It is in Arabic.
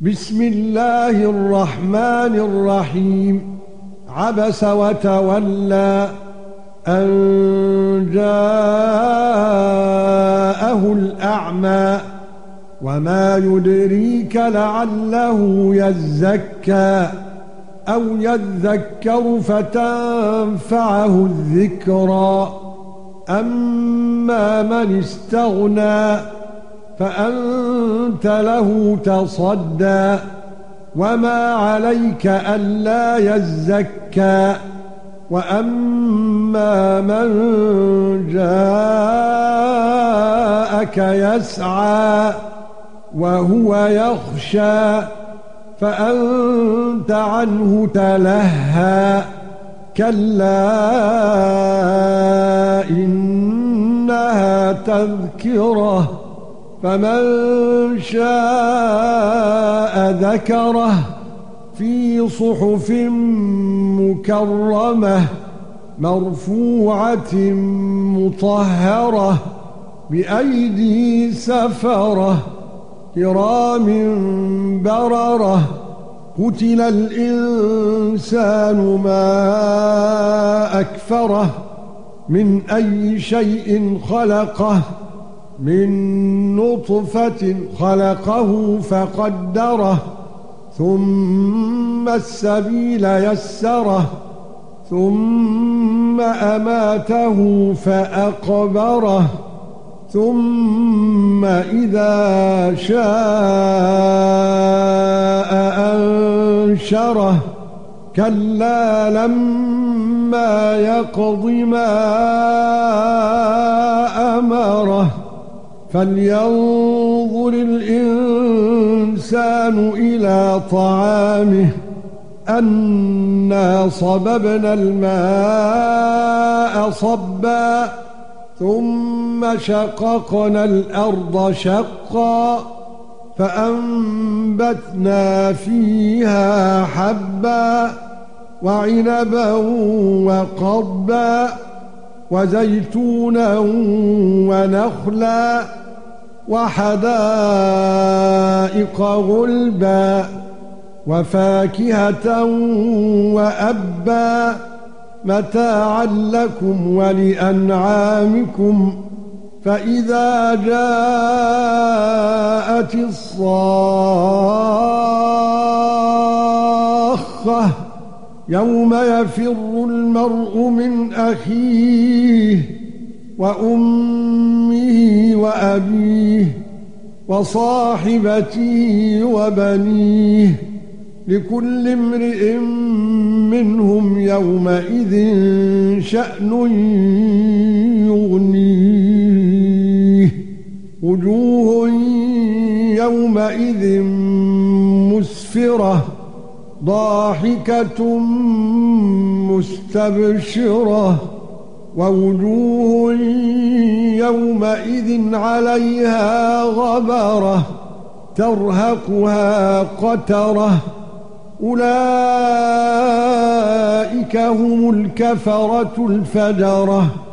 بسم الله الرحمن الرحيم. عبس وتولى أن جاءه الأعمى وما يدريك لعله يزكى أو يذكر فتنفعه الذكرى. أما من استغنى فأنت له تصدى وما عليك ألا يزكى. وأما من جاءك يسعى وهو يخشى فأنت عنه تلهى. كلا إنها تذكرة فمن شاء ذكره في صحف مكرمة مرفوعة مطهرة بأيدي سفرة كرام بررة. قتل الإنسان ما أكفره من أي شيء خلقه من نطفة خلقه فقدره ثم السبيل يسره ثم أماته فأقبره ثم إذا شاء أنشره. كلا لما يقض ما أمره فلينظر الإنسان إلى طعامه أنا صببنا الماء صبا ثم شققنا الأرض شقا فأنبتنا فيها حبا وعنبا وقضبا وزيتونا ونخلا وحدائق غلبا وفاكهة وأبا متاعا لكم ولأنعامكم. فإذا جاءت الصاخة يوم يفر المرء من أخيه وأمه وأبيه وصاحبته وبنيه لكل امرئ منهم يومئذ شأن يغنيه. وجوه يومئذ مسفرة ضاحكة مستبشرة ووجوه يومئذ عليها غبرة ترهقها قترة. أولئك هم الكفرة الفجرة.